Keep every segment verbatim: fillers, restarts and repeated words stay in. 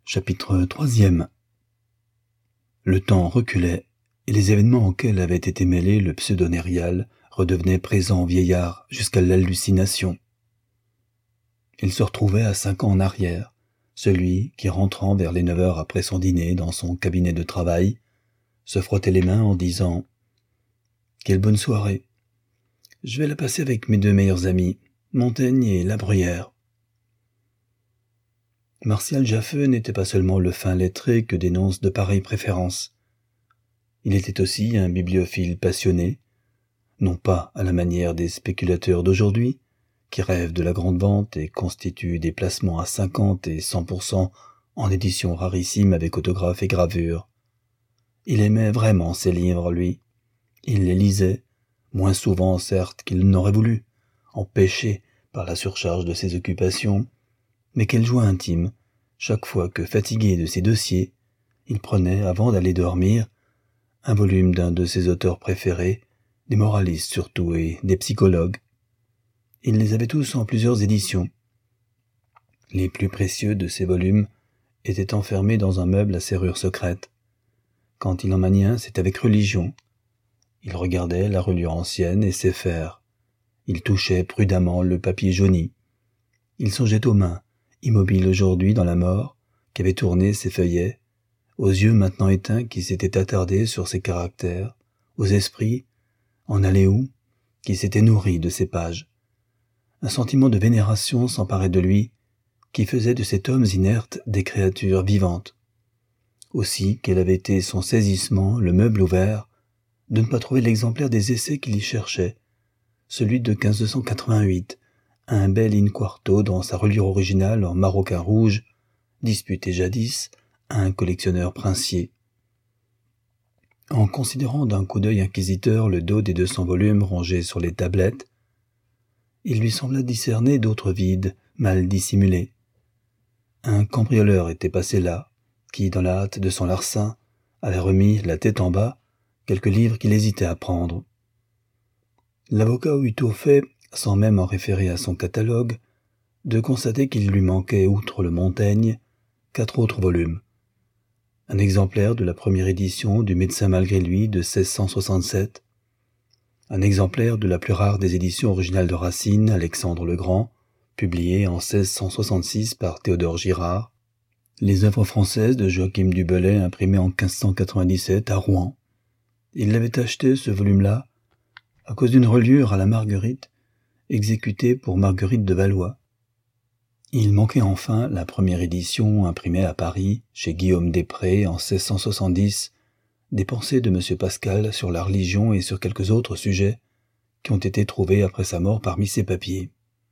Chapitre troisième. Le temps reculait, et les événements auxquels avait été mêlé le pseudonérial redevenaient présents au vieillard jusqu'à l'hallucination. Il se retrouvait à cinq ans en arrière, celui qui, rentrant vers les neuf heures après son dîner dans son cabinet de travail, se frottait les mains en disant « Quelle bonne soirée! Je vais la passer avec mes deux meilleurs amis, Montaigne et La Bruyère. » Martial Jaffeux n'était pas seulement le fin lettré que dénoncent de pareilles préférences. Il était aussi un bibliophile passionné, non pas à la manière des spéculateurs d'aujourd'hui, qui rêvent de la grande vente et constituent des placements à cinquante et cent pour cent en édition rarissime avec autographe et gravure. Il aimait vraiment ses livres, lui. Il les lisait, moins souvent certes qu'il n'aurait voulu, empêché par la surcharge de ses occupations, mais quelle joie intime, chaque fois que, fatigué de ses dossiers, il prenait, avant d'aller dormir, un volume d'un de ses auteurs préférés, des moralistes surtout et des psychologues. Il les avait tous en plusieurs éditions. Les plus précieux de ces volumes étaient enfermés dans un meuble à serrure secrète. Quand il en maniait un, c'était avec religion. Il regardait la reliure ancienne et ses fers. Il touchait prudemment le papier jauni. Il songeait aux mains, immobiles aujourd'hui dans la mort, qui avaient tourné ses feuillets, aux yeux maintenant éteints qui s'étaient attardés sur ses caractères, aux esprits, en allait où, qui s'étaient nourris de ces pages. Un sentiment de vénération s'emparait de lui, qui faisait de cet homme inerte des créatures vivantes. Aussi, quel avait été son saisissement, le meuble ouvert, de ne pas trouver l'exemplaire des essais qu'il y cherchait, celui de quinze cent quatre-vingt-huit, un bel in-quarto dans sa reliure originale en maroquin rouge, disputé jadis à un collectionneur princier. En considérant d'un coup d'œil inquisiteur le dos des deux cents volumes rangés sur les tablettes, il lui sembla discerner d'autres vides, mal dissimulés. Un cambrioleur était passé là, qui, dans la hâte de son larcin, avait remis, la tête en bas, quelques livres qu'il hésitait à prendre. L'avocat eut au fait, sans même en référer à son catalogue, de constater qu'il lui manquait, outre le Montaigne, quatre autres volumes. Un exemplaire de la première édition du Médecin malgré lui de seize cent soixante-sept, un exemplaire de la plus rare des éditions originales de Racine, Alexandre le Grand, publié en seize cent soixante-six par Théodore Girard, les œuvres françaises de Joachim du Bellay imprimées en quinze cent quatre-vingt-dix-sept à Rouen. Il l'avait acheté, ce volume-là, à cause d'une reliure à la Marguerite, exécutée pour Marguerite de Valois. Il manquait enfin la première édition imprimée à Paris, chez Guillaume Després, en seize cent soixante-dix, des pensées de M. Pascal sur la religion et sur quelques autres sujets qui ont été trouvés après sa mort parmi ses papiers.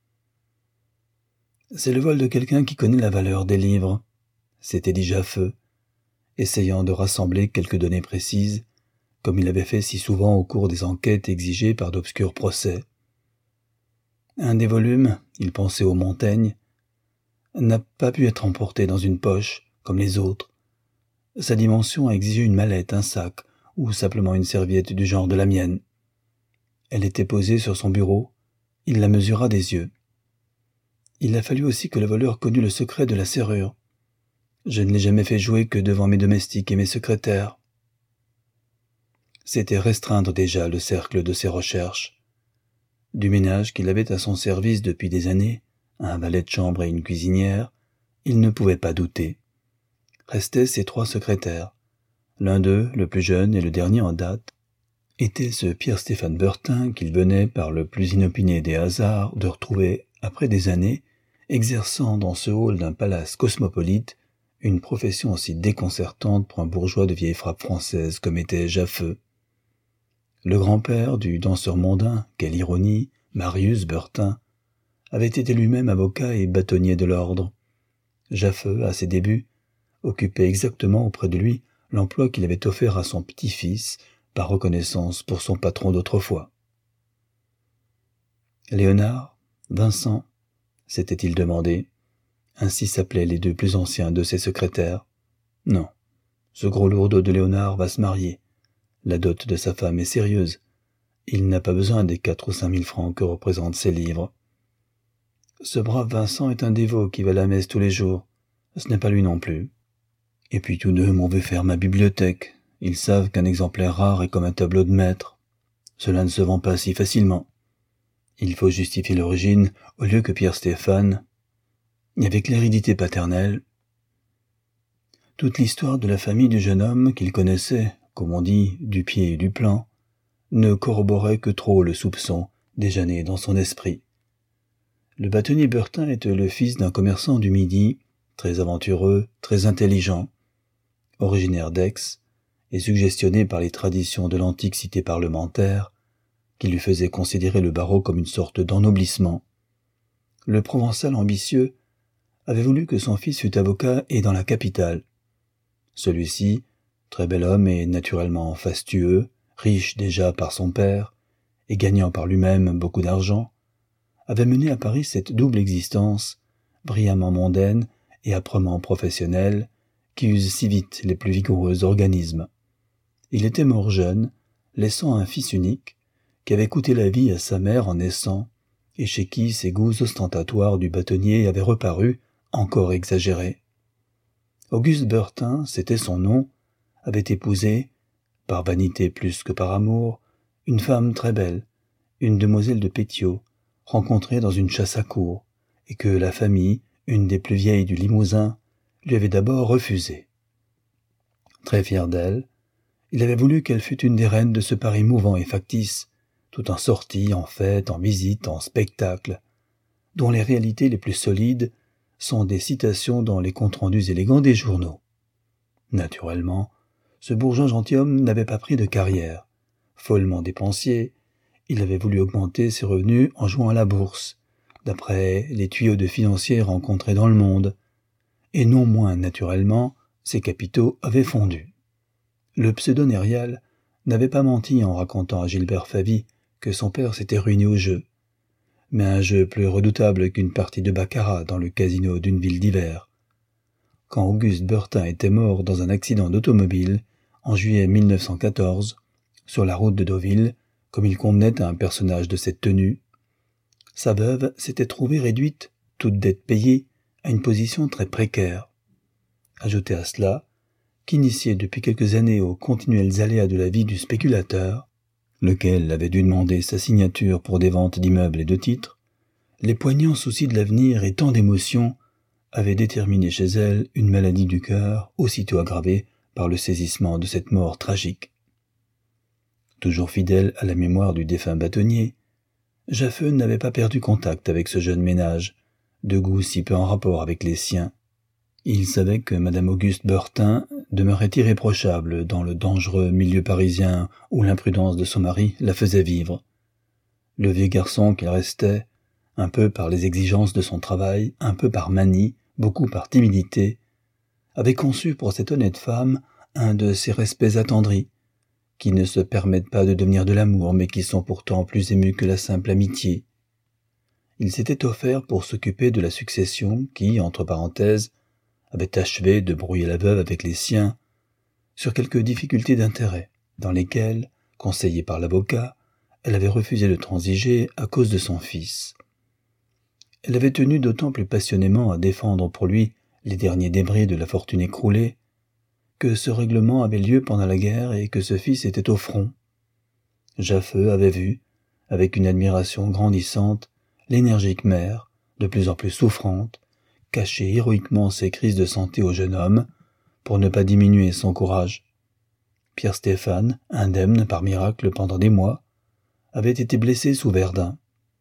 « C'est le vol de quelqu'un qui connaît la valeur des livres », s'était dit Jaffeux, essayant de rassembler quelques données précises, comme il avait fait si souvent au cours des enquêtes exigées par d'obscurs procès. Un des volumes, il pensait au Montaigne, n'a pas pu être emporté dans une poche, comme les autres. Sa dimension a exigé une mallette, un sac, ou simplement une serviette du genre de la mienne. Elle était posée sur son bureau, il la mesura des yeux. Il a fallu aussi que le voleur connût le secret de la serrure. Je ne l'ai jamais fait jouer que devant mes domestiques et mes secrétaires. C'était restreindre déjà le cercle de ses recherches. Du ménage qu'il avait à son service depuis des années, un valet de chambre et une cuisinière, il ne pouvait pas douter. Restaient ses trois secrétaires. L'un d'eux, le plus jeune et le dernier en date, était ce Pierre-Stéphane Bertin qu'il venait, par le plus inopiné des hasards, de retrouver, après des années, exerçant dans ce hall d'un palace cosmopolite une profession aussi déconcertante pour un bourgeois de vieille frappe française comme était Jaffeux. Le grand-père du danseur mondain, quelle ironie, Marius Bertin, avait été lui-même avocat et bâtonnier de l'ordre. Jaffeux, à ses débuts, occupait exactement auprès de lui l'emploi qu'il avait offert à son petit-fils par reconnaissance pour son patron d'autrefois. Léonard, Vincent, s'était-il demandé, ainsi s'appelaient les deux plus anciens de ses secrétaires. Non, ce gros lourdeau de Léonard va se marier. La dot de sa femme est sérieuse. Il n'a pas besoin des quatre ou cinq mille francs que représentent ses livres. Ce brave Vincent est un dévot qui va à la messe tous les jours. Ce n'est pas lui non plus. Et puis tous deux m'ont vu faire ma bibliothèque. Ils savent qu'un exemplaire rare est comme un tableau de maître. Cela ne se vend pas si facilement. Il faut justifier l'origine au lieu que Pierre Stéphane. Et avec l'hérédité paternelle, toute l'histoire de la famille du jeune homme qu'il connaissait, comme on dit, du pied et du plan, ne corroborait que trop le soupçon déjà né dans son esprit. Le bâtonnier Bertin était le fils d'un commerçant du Midi, très aventureux, très intelligent, originaire d'Aix, et suggestionné par les traditions de l'antique cité parlementaire, qui lui faisaient considérer le barreau comme une sorte d'ennoblissement. Le Provençal ambitieux avait voulu que son fils fût avocat et dans la capitale. Celui-ci, très bel homme et naturellement fastueux, riche déjà par son père, et gagnant par lui-même beaucoup d'argent, avait mené à Paris cette double existence, brillamment mondaine et âprement professionnelle, qui use si vite les plus vigoureux organismes. Il était mort jeune, laissant un fils unique, qui avait coûté la vie à sa mère en naissant, et chez qui ses goûts ostentatoires du bâtonnier avaient reparu, encore exagérés. Auguste Bertin, c'était son nom, avait épousé, par vanité plus que par amour, une femme très belle, une demoiselle de Pétiaux, rencontrée dans une chasse à courre, et que la famille, une des plus vieilles du Limousin, lui avait d'abord refusée. Très fier d'elle, il avait voulu qu'elle fût une des reines de ce Paris mouvant et factice, tout en sorties, en fêtes, en visites, en spectacles, dont les réalités les plus solides sont des citations dans les comptes rendus élégants des journaux. Naturellement, ce bourgeois gentilhomme n'avait pas pris de carrière. Follement dépensier, il avait voulu augmenter ses revenus en jouant à la bourse, d'après les tuyaux de financiers rencontrés dans le monde, et non moins naturellement, ses capitaux avaient fondu. Le pseudonérial n'avait pas menti en racontant à Gilbert Favy que son père s'était ruiné au jeu, mais un jeu plus redoutable qu'une partie de baccarat dans le casino d'une ville d'hiver. Quand Auguste Bertin était mort dans un accident d'automobile, en juillet mille neuf cent quatorze, sur la route de Deauville, comme il convenait à un personnage de cette tenue, sa veuve s'était trouvée réduite, toute dette payée, à une position très précaire. Ajoutez à cela qu'initié depuis quelques années aux continuels aléas de la vie du spéculateur, lequel avait dû demander sa signature pour des ventes d'immeubles et de titres, les poignants soucis de l'avenir et tant d'émotions avaient déterminé chez elle une maladie du cœur aussitôt aggravée par le saisissement de cette mort tragique. Toujours fidèle à la mémoire du défunt bâtonnier, Jaffeux n'avait pas perdu contact avec ce jeune ménage, de goût si peu en rapport avec les siens. Il savait que madame Auguste Bertin demeurait irréprochable dans le dangereux milieu parisien où l'imprudence de son mari la faisait vivre. Le vieux garçon qu'il restait, un peu par les exigences de son travail, un peu par manie, beaucoup par timidité, avait conçu pour cette honnête femme un de ces respects attendris, qui ne se permettent pas de devenir de l'amour, mais qui sont pourtant plus émus que la simple amitié. Il s'était offert pour s'occuper de la succession qui, entre parenthèses, avait achevé de brouiller la veuve avec les siens sur quelques difficultés d'intérêt, dans lesquelles, conseillée par l'avocat, elle avait refusé de transiger à cause de son fils. Elle avait tenu d'autant plus passionnément à défendre pour lui les derniers débris de la fortune écroulée, que ce règlement avait lieu pendant la guerre et que ce fils était au front. Jaffeux avait vu, avec une admiration grandissante, l'énergique mère, de plus en plus souffrante, cacher héroïquement ses crises de santé au jeune homme, pour ne pas diminuer son courage. Pierre Stéphane, indemne par miracle pendant des mois, avait été blessé sous Verdun.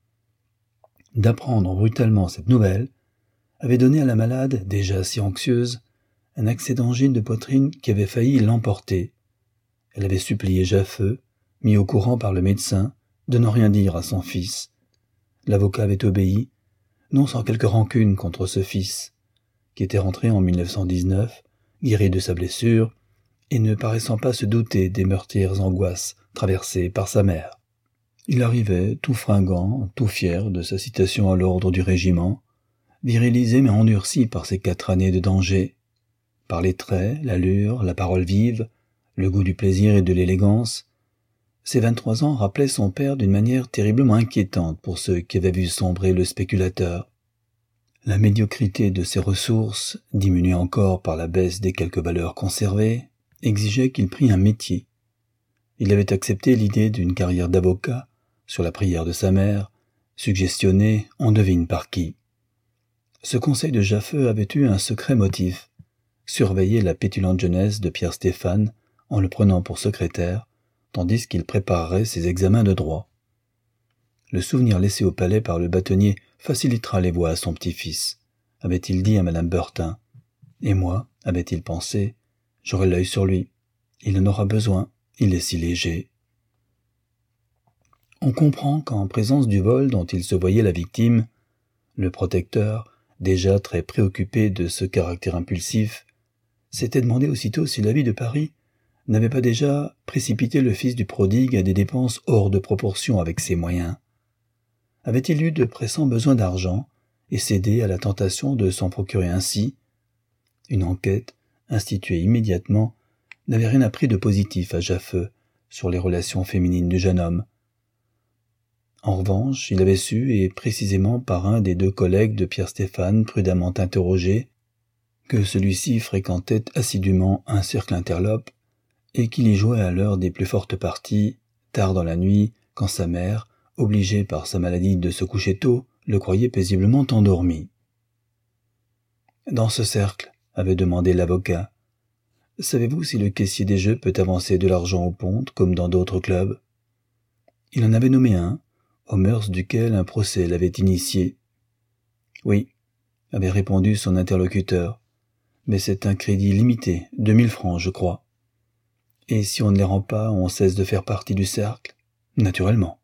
D'apprendre brutalement cette nouvelle avait donné à la malade, déjà si anxieuse, un accès d'angine de poitrine qui avait failli l'emporter. Elle avait supplié Jaffeux, mis au courant par le médecin, de n'en rien dire à son fils. L'avocat avait obéi, non sans quelque rancune contre ce fils, qui était rentré en mille neuf cent dix-neuf, guéri de sa blessure, et ne paraissant pas se douter des meurtrières angoisses traversées par sa mère. Il arrivait, tout fringant, tout fier de sa citation à l'ordre du régiment, virilisé mais endurci par ces quatre années de danger, par les traits, l'allure, la parole vive, le goût du plaisir et de l'élégance. Ses vingt-trois ans rappelaient son père d'une manière terriblement inquiétante pour ceux qui avaient vu sombrer le spéculateur. La médiocrité de ses ressources, diminuée encore par la baisse des quelques valeurs conservées, exigeait qu'il prît un métier. Il avait accepté l'idée d'une carrière d'avocat, sur la prière de sa mère, suggestionnée on devine par qui. Ce conseil de Jaffeux avait eu un secret motif, surveiller la pétulante jeunesse de Pierre Stéphane en le prenant pour secrétaire, tandis qu'il préparerait ses examens de droit. Le souvenir laissé au palais par le bâtonnier facilitera les voies à son petit-fils, avait-il dit à madame Burtin. Et moi, avait-il pensé, j'aurai l'œil sur lui. Il en aura besoin, il est si léger. On comprend qu'en présence du vol dont il se voyait la victime, le protecteur, déjà très préoccupé de ce caractère impulsif, s'était demandé aussitôt si la vie de Paris n'avait pas déjà précipité le fils du prodigue à des dépenses hors de proportion avec ses moyens. Avait-il eu de pressants besoins d'argent et cédé à la tentation de s'en procurer ainsi? Une enquête, instituée immédiatement, n'avait rien appris de positif à Jaffeux sur les relations féminines du jeune homme. En revanche, il avait su, et précisément par un des deux collègues de Pierre Stéphane prudemment interrogé, que celui-ci fréquentait assidûment un cercle interlope et qu'il y jouait à l'heure des plus fortes parties, tard dans la nuit, quand sa mère, obligée par sa maladie de se coucher tôt, le croyait paisiblement endormi. Dans ce cercle, avait demandé l'avocat, savez-vous si le caissier des jeux peut avancer de l'argent au ponte comme dans d'autres clubs? Il en avait nommé un, aux mœurs duquel un procès l'avait initié. Oui, avait répondu son interlocuteur, mais c'est un crédit limité, deux mille francs, je crois. Et si on ne les rend pas, on cesse de faire partie du cercle? Naturellement.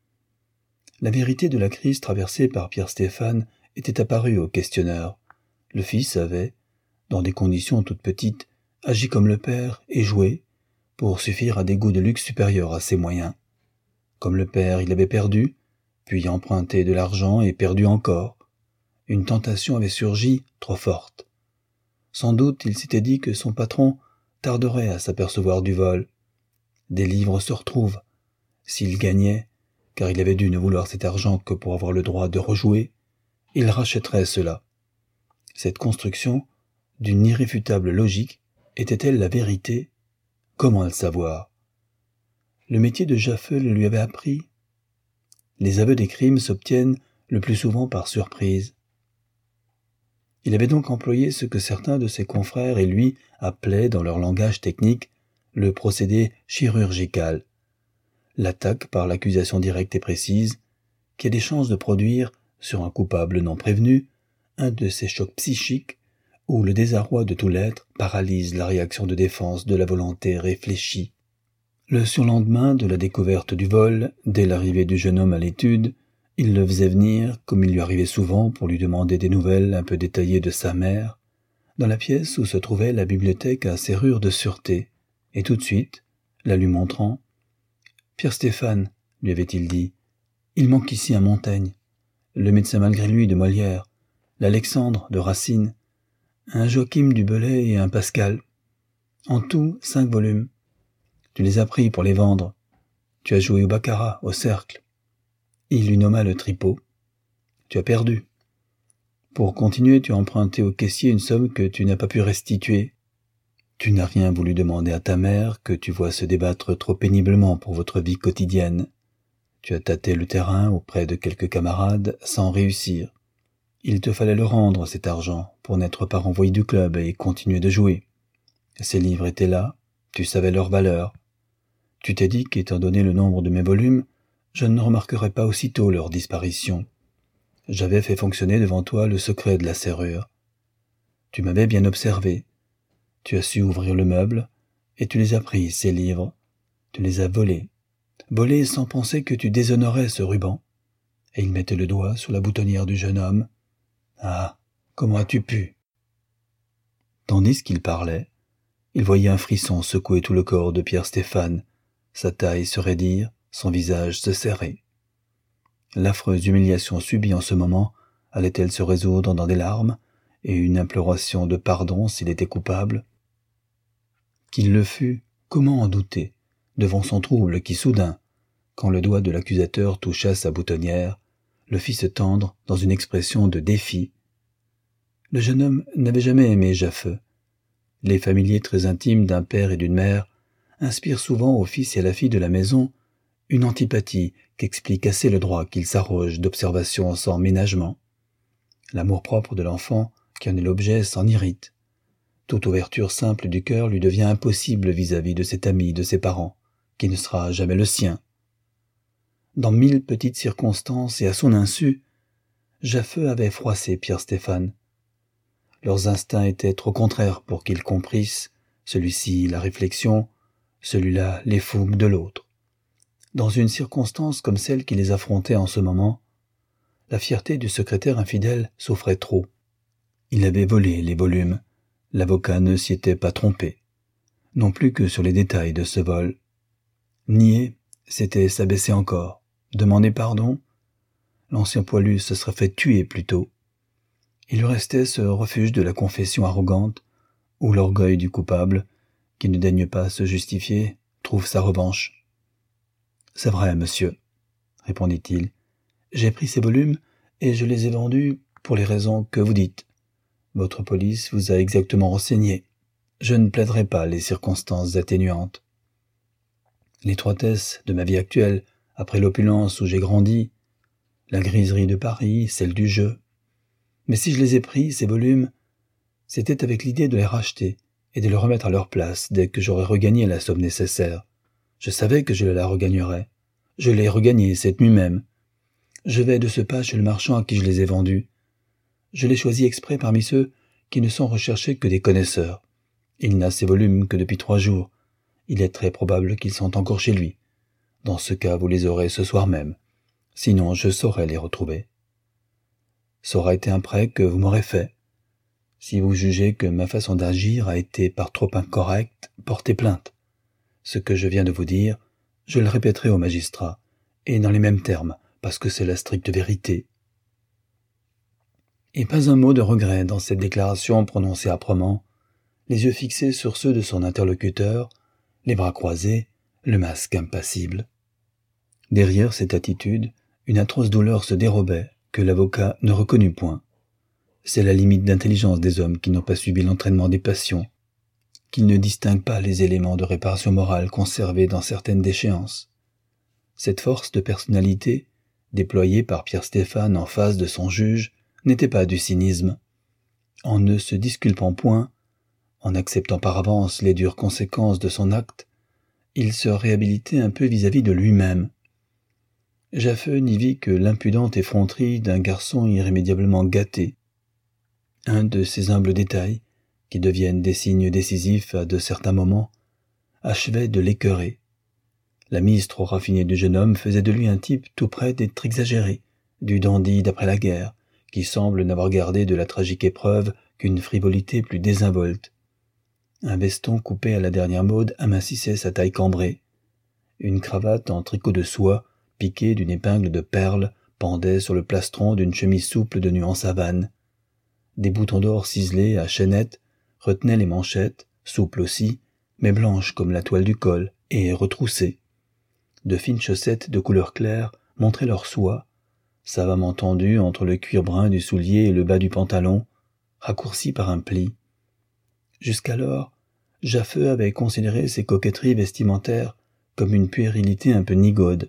La vérité de la crise traversée par Pierre Stéphane était apparue au questionneur. Le fils avait, dans des conditions toutes petites, agi comme le père et joué, pour suffire à des goûts de luxe supérieurs à ses moyens. Comme le père, il avait perdu, puis emprunté de l'argent et perdu encore. Une tentation avait surgi, trop forte. Sans doute il s'était dit que son patron tarderait à s'apercevoir du vol. Des livres se retrouvent. S'il gagnait, car il avait dû ne vouloir cet argent que pour avoir le droit de rejouer, il rachèterait cela. Cette construction, d'une irréfutable logique, était-elle la vérité? Comment le savoir? Le métier de Jaffeux le lui avait appris. Les aveux des crimes s'obtiennent le plus souvent par surprise. Il avait donc employé ce que certains de ses confrères et lui appelaient dans leur langage technique le procédé chirurgical, l'attaque par l'accusation directe et précise, qui a des chances de produire, sur un coupable non prévenu, un de ces chocs psychiques où le désarroi de tout l'être paralyse la réaction de défense de la volonté réfléchie. Le surlendemain de la découverte du vol, dès l'arrivée du jeune homme à l'étude, il le faisait venir, comme il lui arrivait souvent pour lui demander des nouvelles un peu détaillées de sa mère, dans la pièce où se trouvait la bibliothèque à serrure de sûreté, et tout de suite, la lui montrant, « Pierre Stéphane, lui avait-il dit, il manque ici un Montaigne, le médecin malgré lui de Molière, l'Alexandre de Racine, un Joachim du Bellay et un Pascal. En tout, cinq volumes. Tu les as pris pour les vendre. Tu as joué au baccarat, au cercle. Il lui nomma le tripot. Tu as perdu. Pour continuer, tu as emprunté au caissier une somme que tu n'as pas pu restituer. Tu n'as rien voulu demander à ta mère, que tu vois se débattre trop péniblement pour votre vie quotidienne. Tu as tâté le terrain auprès de quelques camarades sans réussir. Il te fallait le rendre, cet argent, pour n'être pas renvoyé du club et continuer de jouer. Ces livres étaient là, tu savais leur valeur. Tu t'es dit qu'étant donné le nombre de mes volumes, je ne remarquerais pas aussitôt leur disparition. J'avais fait fonctionner devant toi le secret de la serrure. Tu m'avais bien observé. Tu as su ouvrir le meuble, et tu les as pris, ces livres. Tu les as volés. Volés sans penser que tu déshonorais ce ruban. Et il mettait le doigt sur la boutonnière du jeune homme. Ah, comment as-tu pu? Tandis qu'il parlait, il voyait un frisson secouer tout le corps de Pierre Stéphane, sa taille se raidir, son visage se serrer. L'affreuse humiliation subie en ce moment allait-elle se résoudre dans des larmes et une imploration de pardon s'il était coupable? Qu'il le fût, comment en douter, devant son trouble qui soudain, quand le doigt de l'accusateur toucha sa boutonnière, le fit se tendre dans une expression de défi, Le jeune homme n'avait jamais aimé Jaffeux. Les familiers très intimes d'un père et d'une mère inspirent souvent au fils et à la fille de la maison une antipathie qu'explique assez le droit qu'ils s'arrogent d'observation sans ménagement. L'amour-propre de l'enfant, qui en est l'objet, s'en irrite. Toute ouverture simple du cœur lui devient impossible vis-à-vis de cet ami de ses parents, qui ne sera jamais le sien. Dans mille petites circonstances et à son insu, Jaffeux avait froissé Pierre Stéphane. Leurs instincts étaient trop contraires pour qu'ils comprissent, celui-ci la réflexion, celui-là les fougues de l'autre. Dans une circonstance comme celle qui les affrontait en ce moment, la fierté du secrétaire infidèle souffrait trop. Il avait volé les volumes. L'avocat ne s'y était pas trompé, non plus que sur les détails de ce vol. Nier, c'était s'abaisser encore. Demander pardon, l'ancien poilu se serait fait tuer plutôt. Il lui restait ce refuge de la confession arrogante, où l'orgueil du coupable, qui ne daigne pas se justifier, trouve sa revanche. « C'est vrai, monsieur, » répondit-il. « J'ai pris ces volumes et je les ai vendus pour les raisons que vous dites. Votre police vous a exactement renseigné. Je ne plaiderai pas les circonstances atténuantes. L'étroitesse de ma vie actuelle, après l'opulence où j'ai grandi, la griserie de Paris, celle du jeu. Mais si je les ai pris, ces volumes, c'était avec l'idée de les racheter et de les remettre à leur place dès que j'aurais regagné la somme nécessaire. Je savais que je la regagnerais. Je l'ai regagnée cette nuit même. Je vais de ce pas chez le marchand à qui je les ai vendus. Je l'ai choisi exprès parmi ceux qui ne sont recherchés que des connaisseurs. Il n'a ces volumes que depuis trois jours. Il est très probable qu'ils sont encore chez lui. Dans ce cas, vous les aurez ce soir même. Sinon, je saurai les retrouver. Ça aura été un prêt que vous m'aurez fait. Si vous jugez que ma façon d'agir a été par trop incorrecte, portez plainte. Ce que je viens de vous dire, je le répéterai au magistrat, et dans les mêmes termes, parce que c'est la stricte vérité. » Et pas un mot de regret dans cette déclaration prononcée âprement, les yeux fixés sur ceux de son interlocuteur, les bras croisés, le masque impassible. Derrière cette attitude, une atroce douleur se dérobait, que l'avocat ne reconnut point. C'est la limite d'intelligence des hommes qui n'ont pas subi l'entraînement des passions, qu'ils ne distinguent pas les éléments de réparation morale conservés dans certaines déchéances. Cette force de personnalité, déployée par Pierre Stéphane en face de son juge, n'était pas du cynisme. En ne se disculpant point, en acceptant par avance les dures conséquences de son acte, il se réhabilitait un peu vis-à-vis de lui-même. Jaffeux n'y vit que l'impudente effronterie d'un garçon irrémédiablement gâté. Un de ces humbles détails, qui deviennent des signes décisifs à de certains moments, achevait de l'écœurer. La mise trop raffinée du jeune homme faisait de lui un type tout près d'être exagéré, du dandy d'après la guerre, qui semble n'avoir gardé de la tragique épreuve qu'une frivolité plus désinvolte. Un veston coupé à la dernière mode amincissait sa taille cambrée. Une cravate en tricot de soie, piquée d'une épingle de perles, pendait sur le plastron d'une chemise souple de nuance havane. Des boutons d'or ciselés à chaînettes retenaient les manchettes, souples aussi, mais blanches comme la toile du col, et retroussées. De fines chaussettes de couleur claire montraient leur soie, savamment tendues entre le cuir brun du soulier et le bas du pantalon, raccourcies par un pli. Jusqu'alors, Jaffeux avait considéré ces coquetteries vestimentaires comme une puérilité un peu nigaude.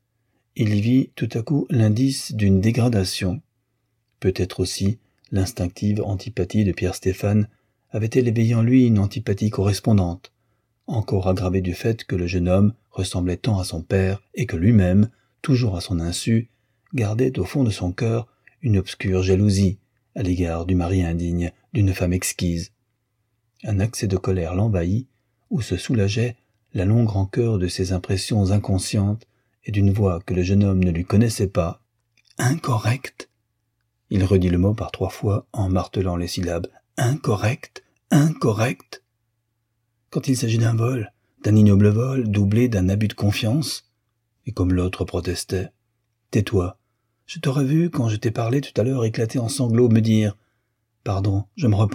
Il y vit tout à coup l'indice d'une dégradation. Peut-être aussi l'instinctive antipathie de Pierre Stéphane avait-elle éveillé en lui une antipathie correspondante, encore aggravée du fait que le jeune homme ressemblait tant à son père et que lui-même, toujours à son insu, gardait au fond de son cœur une obscure jalousie à l'égard du mari indigne d'une femme exquise. Un accès de colère l'envahit, où se soulageait la longue rancœur de ses impressions inconscientes et d'une voix que le jeune homme ne lui connaissait pas. « Incorrect !» Il redit le mot par trois fois en martelant les syllabes. « Incorrect ! Incorrect !» Quand il s'agit d'un vol, d'un ignoble vol doublé d'un abus de confiance, et comme l'autre protestait, « Tais-toi, je t'aurais vu quand je t'ai parlé tout à l'heure éclater en sanglots me dire « Pardon, je me repens ».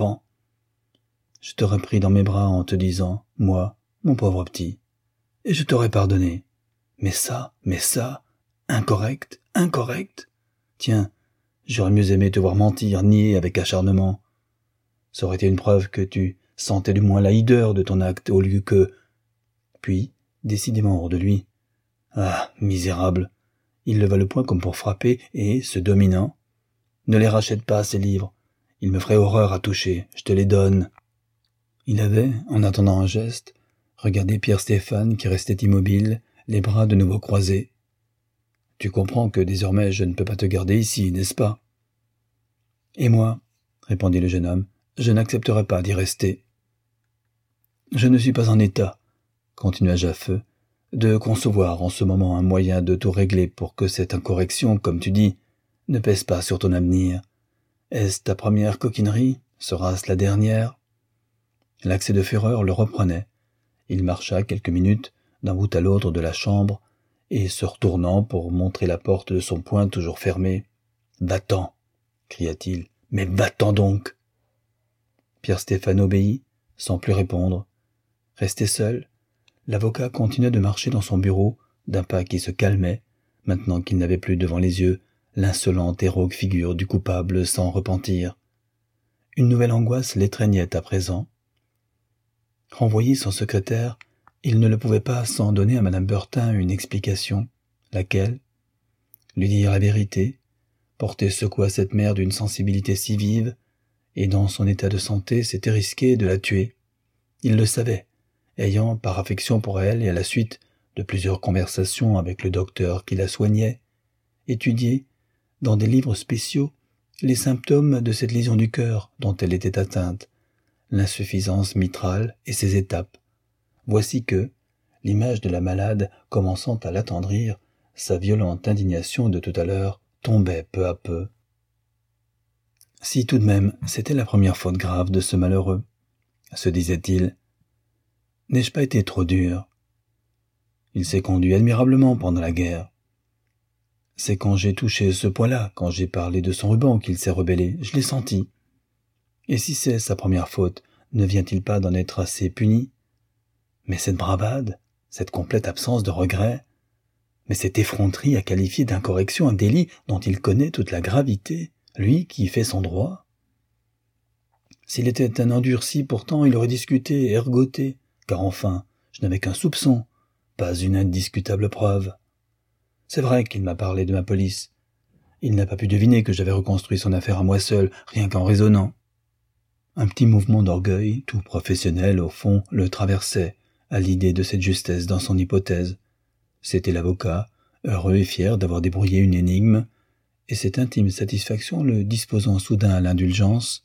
Je t'aurais pris dans mes bras en te disant « Moi, mon pauvre petit », et je t'aurais pardonné. Mais ça, mais ça, incorrect, incorrect. Tiens, j'aurais mieux aimé te voir mentir, nier avec acharnement, Ça aurait été une preuve que tu sentais du moins la hideur de ton acte au lieu que... Puis, décidément hors de lui. Ah, misérable. Il leva le poing comme pour frapper et, se dominant, « Ne les rachète pas, ces livres. Ils me feraient horreur à toucher. Je te les donne. » Il avait, en attendant un geste, regardé Pierre Stéphane qui restait immobile, les bras de nouveau croisés. « Tu comprends que désormais je ne peux pas te garder ici, n'est-ce pas ?»« Et moi, » répondit le jeune homme, « je n'accepterai pas d'y rester. »« Je ne suis pas en état, » continua Jaffeux, « de concevoir en ce moment un moyen de tout régler pour que cette incorrection, comme tu dis, ne pèse pas sur ton avenir. Est-ce ta première coquinerie? Sera-ce la dernière ?» L'accès de fureur le reprenait. Il marcha quelques minutes d'un bout à l'autre de la chambre et, se retournant pour montrer la porte de son poing toujours fermée, « Va-t'en » cria-t-il. « Mais va-t'en donc !» Pierre Stéphane obéit, sans plus répondre. Resté seul, l'avocat continuait de marcher dans son bureau d'un pas qui se calmait, maintenant qu'il n'avait plus devant les yeux l'insolente et rauque figure du coupable sans repentir. Une nouvelle angoisse l'étreignait à présent. Renvoyer son secrétaire, il ne le pouvait pas sans donner à madame Burtin une explication. Laquelle? Lui dire la vérité, porter secours à cette mère d'une sensibilité si vive, et dans son état de santé c'était risqué de la tuer. Il le savait, ayant, par affection pour elle et à la suite de plusieurs conversations avec le docteur qui la soignait, étudié, dans des livres spéciaux, les symptômes de cette lésion du cœur dont elle était atteinte, l'insuffisance mitrale et ses étapes. Voici que, l'image de la malade commençant à l'attendrir, sa violente indignation de tout à l'heure tombait peu à peu. Si tout de même c'était la première faute grave de ce malheureux, se disait-il, n'ai-je pas été trop dur? Il s'est conduit admirablement pendant la guerre. C'est quand j'ai touché ce point-là, quand j'ai parlé de son ruban qu'il s'est rebellé, je l'ai senti. Et si c'est sa première faute, ne vient-il pas d'en être assez puni? Mais cette bravade, cette complète absence de regret, mais cette effronterie à qualifier d'incorrection un délit dont il connaît toute la gravité, lui qui fait son droit. S'il était un endurci, pourtant, il aurait discuté, ergoté, car enfin, je n'avais qu'un soupçon, pas une indiscutable preuve. C'est vrai qu'il m'a parlé de ma police. Il n'a pas pu deviner que j'avais reconstruit son affaire à moi seul, rien qu'en raisonnant. Un petit mouvement d'orgueil, tout professionnel au fond, le traversait, à l'idée de cette justesse dans son hypothèse. C'était l'avocat, heureux et fier d'avoir débrouillé une énigme, et cette intime satisfaction le disposant soudain à l'indulgence.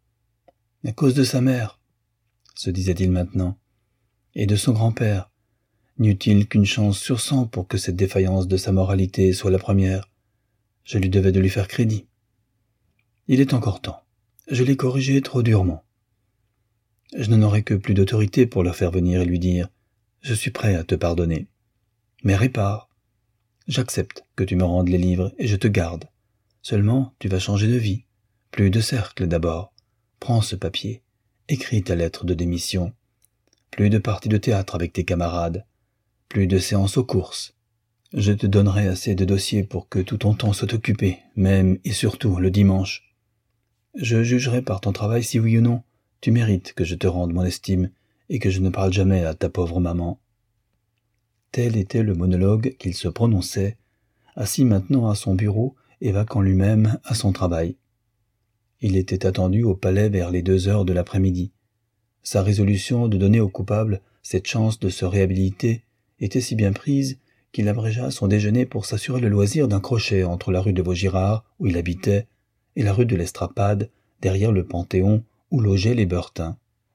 À cause de sa mère, se disait-il maintenant, et de son grand-père, n'eût-il qu'une chance sur cent pour que cette défaillance de sa moralité soit la première. Je lui devais de lui faire crédit. Il est encore temps. Je l'ai corrigé trop durement. Je n'en aurai que plus d'autorité pour le faire venir et lui dire « Je suis prêt à te pardonner. Mais répare. J'accepte que tu me rendes les livres et je te garde. Seulement, tu vas changer de vie. Plus de cercle d'abord. Prends ce papier. Écris ta lettre de démission. Plus de parties de théâtre avec tes camarades. Plus de séances aux courses. Je te donnerai assez de dossiers pour que tout ton temps soit occupé, même et surtout le dimanche. Je jugerai par ton travail si oui ou non, tu mérites que je te rende mon estime et que je ne parle jamais à ta pauvre maman. » Tel était le monologue qu'il se prononçait, assis maintenant à son bureau et vaquant lui-même à son travail. Il était attendu au palais vers les deux heures de l'après-midi. Sa résolution de donner au coupable cette chance de se réhabiliter était si bien prise qu'il abrégea son déjeuner pour s'assurer le loisir d'un crochet entre la rue de Vaugirard, où il habitait, et la rue de l'Estrapade, derrière le Panthéon, où logeaient les Burtin.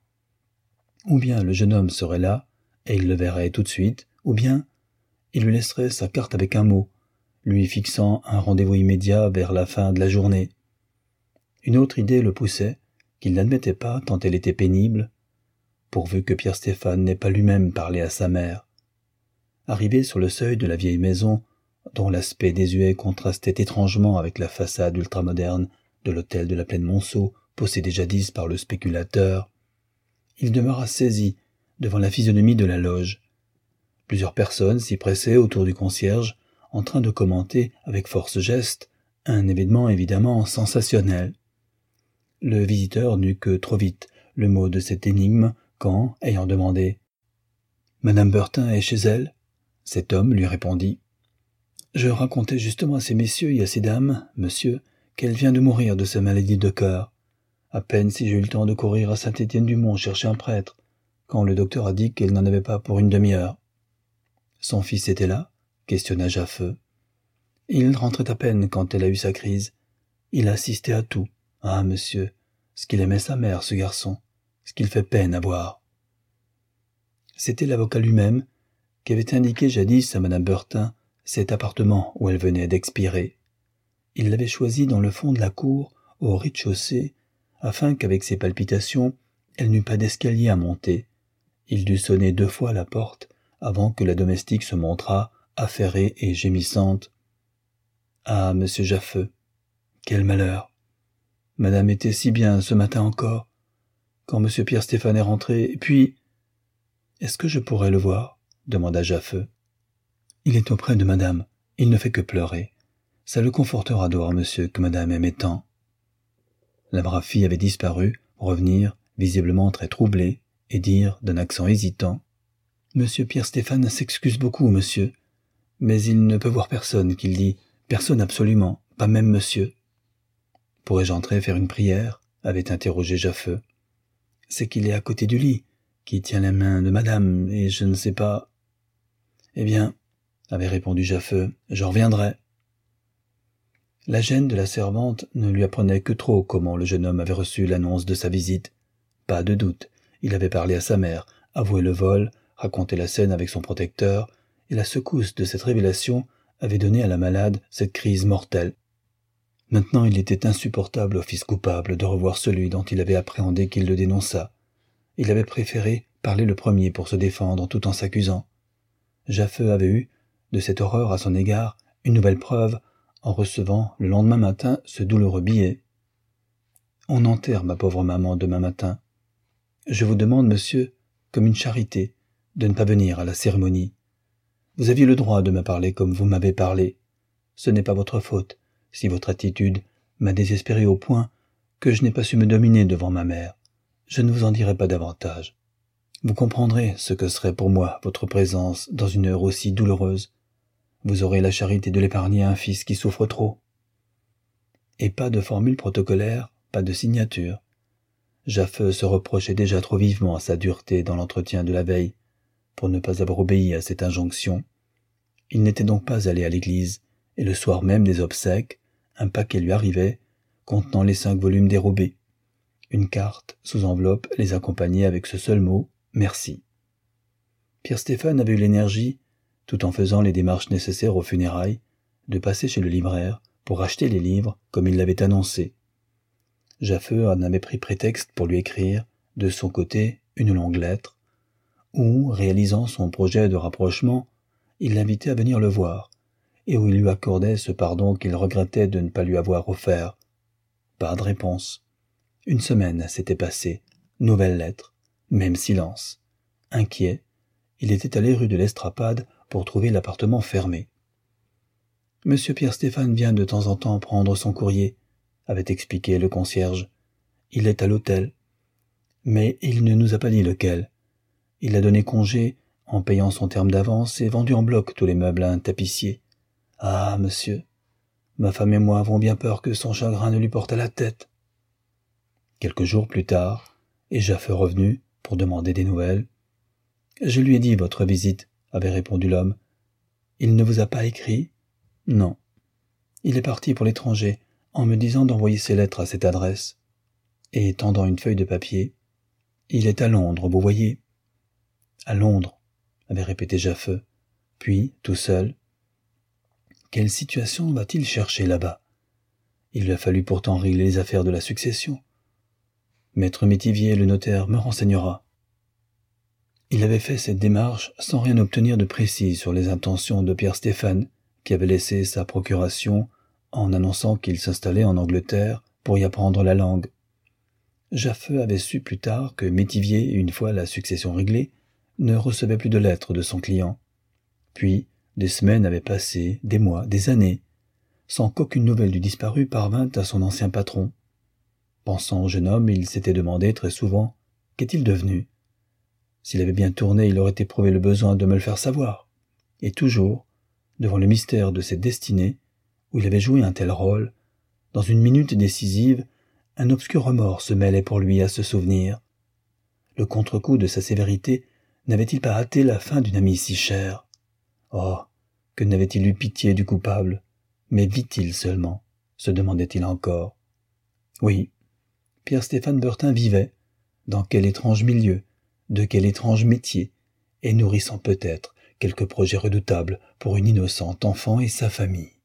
Ou bien le jeune homme serait là, et il le verrait tout de suite, ou bien il lui laisserait sa carte avec un mot, lui fixant un rendez-vous immédiat vers la fin de la journée. Une autre idée le poussait, qu'il n'admettait pas tant elle était pénible, pourvu que Pierre Stéphane n'ait pas lui-même parlé à sa mère. Arrivé sur le seuil de la vieille maison, dont l'aspect désuet contrastait étrangement avec la façade ultramoderne de l'hôtel de la Plaine Monceau, possédé jadis par le spéculateur, il demeura saisi devant la physionomie de la loge. Plusieurs personnes s'y pressaient autour du concierge, en train de commenter avec force geste un événement évidemment sensationnel. Le visiteur n'eut que trop vite le mot de cette énigme quand, ayant demandé « Madame Burton est chez elle ?» cet homme lui répondit « Je racontais justement à ces messieurs et à ces dames, monsieur, qu'elle vient de mourir de sa maladie de cœur. À peine si j'ai eu le temps de courir à Saint-Étienne-du-Mont chercher un prêtre, quand le docteur a dit qu'elle n'en avait pas pour une demi-heure. » « Son fils était là ?» questionna Jaffeux. « Il rentrait à peine quand elle a eu sa crise. Il assistait à tout. Ah, monsieur, ce qu'il aimait sa mère, ce garçon, ce qu'il fait peine à voir. » C'était l'avocat lui-même qui avait indiqué jadis à madame Burton cet appartement où elle venait d'expirer. Il l'avait choisi dans le fond de la cour, au rez-de-chaussée, afin qu'avec ses palpitations, elle n'eût pas d'escalier à monter. Il dut sonner deux fois à la porte avant que la domestique se montrât, affairée et gémissante. « Ah, monsieur Jaffeux, quel malheur! Madame était si bien ce matin encore, quand monsieur Pierre Stéphane est rentré, et puis... »« Est-ce que je pourrais le voir ?» demanda Jaffeux. « Il est auprès de madame, il ne fait que pleurer. Ça le confortera de voir monsieur que madame aimait tant. » La brave fille avait disparu, revenir, visiblement très troublée, et dire, d'un accent hésitant, « Monsieur Pierre Stéphane s'excuse beaucoup, monsieur, mais il ne peut voir personne, qu'il dit, personne absolument, pas même monsieur. »« Pourrais-je entrer faire une prière ?» avait interrogé Jaffeux. « C'est qu'il est à côté du lit, qui tient la main de madame, et je ne sais pas... »« Eh bien, » avait répondu Jaffeux, « je reviendrai. » La gêne de la servante ne lui apprenait que trop comment le jeune homme avait reçu l'annonce de sa visite. Pas de doute, il avait parlé à sa mère, avoué le vol, raconté la scène avec son protecteur, et la secousse de cette révélation avait donné à la malade cette crise mortelle. Maintenant il était insupportable au fils coupable de revoir celui dont il avait appréhendé qu'il le dénonçât. Il avait préféré parler le premier pour se défendre tout en s'accusant. Jaffeux avait eu, de cette horreur à son égard, une nouvelle preuve en recevant le lendemain matin ce douloureux billet. « On enterre ma pauvre maman demain matin. Je vous demande, monsieur, comme une charité, de ne pas venir à la cérémonie. Vous aviez le droit de me parler comme vous m'avez parlé. Ce n'est pas votre faute, si votre attitude m'a désespéré au point que je n'ai pas su me dominer devant ma mère. Je ne vous en dirai pas davantage. Vous comprendrez ce que serait pour moi votre présence dans une heure aussi douloureuse. Vous aurez la charité de l'épargner à un fils qui souffre trop. » Et pas de formule protocolaire, pas de signature. Jaffeux se reprochait déjà trop vivement sa dureté dans l'entretien de la veille, pour ne pas avoir obéi à cette injonction. Il n'était donc pas allé à l'église, et le soir même des obsèques, un paquet lui arrivait, contenant les cinq volumes dérobés. Une carte, sous enveloppe, les accompagnait avec ce seul mot « Merci ». Pierre Stéphane avait eu l'énergie, tout en faisant les démarches nécessaires aux funérailles, de passer chez le libraire pour acheter les livres comme il l'avait annoncé. Jaffeux en avait pris prétexte pour lui écrire, de son côté, une longue lettre, où, réalisant son projet de rapprochement, il l'invitait à venir le voir, et où il lui accordait ce pardon qu'il regrettait de ne pas lui avoir offert. Pas de réponse. Une semaine s'était passée, nouvelle lettre, même silence. Inquiet, il était allé rue de l'Estrapade pour trouver l'appartement fermé. « Monsieur Pierre Stéphane vient de temps en temps prendre son courrier », avait expliqué le concierge. « Il est à l'hôtel. Mais il ne nous a pas dit lequel. Il a donné congé en payant son terme d'avance et vendu en bloc tous les meubles à un tapissier. Ah, monsieur, ma femme et moi avons bien peur que son chagrin ne lui porte à la tête. » Quelques jours plus tard, et Jaffeux revenu pour demander des nouvelles. « Je lui ai dit votre visite, » avait répondu l'homme. « Il ne vous a pas écrit ?»« Non. Il est parti pour l'étranger, en me disant d'envoyer ses lettres à cette adresse. » Et tendant une feuille de papier, « Il est à Londres, vous voyez. »« À Londres, » avait répété Jaffeux. Puis, tout seul, « Quelle situation va-t-il chercher là-bas ? Il lui a fallu pourtant régler les affaires de la succession. Maître Métivier, le notaire, me renseignera. » Il avait fait cette démarche sans rien obtenir de précis sur les intentions de Pierre Stéphane, qui avait laissé sa procuration en annonçant qu'il s'installait en Angleterre pour y apprendre la langue. Jaffeux avait su plus tard que Métivier, une fois la succession réglée, ne recevait plus de lettres de son client. Puis, des semaines avaient passé, des mois, des années, sans qu'aucune nouvelle du disparu parvînt à son ancien patron. Pensant au jeune homme, il s'était demandé très souvent « Qu'est-il devenu ?» S'il avait bien tourné, il aurait éprouvé le besoin de me le faire savoir. Et toujours, devant le mystère de cette destinée, où il avait joué un tel rôle, dans une minute décisive, un obscur remords se mêlait pour lui à ce souvenir. Le contre-coup de sa sévérité n'avait-il pas hâté la fin d'une amie si chère? Oh, que n'avait-il eu pitié du coupable? Mais vit-il seulement? Se demandait-il encore. Oui, Pierre-Stéphane Burtin vivait. Dans quel étrange milieu, de quel étrange métier, et nourrissant peut-être quelques projets redoutables pour une innocente enfant et sa famille.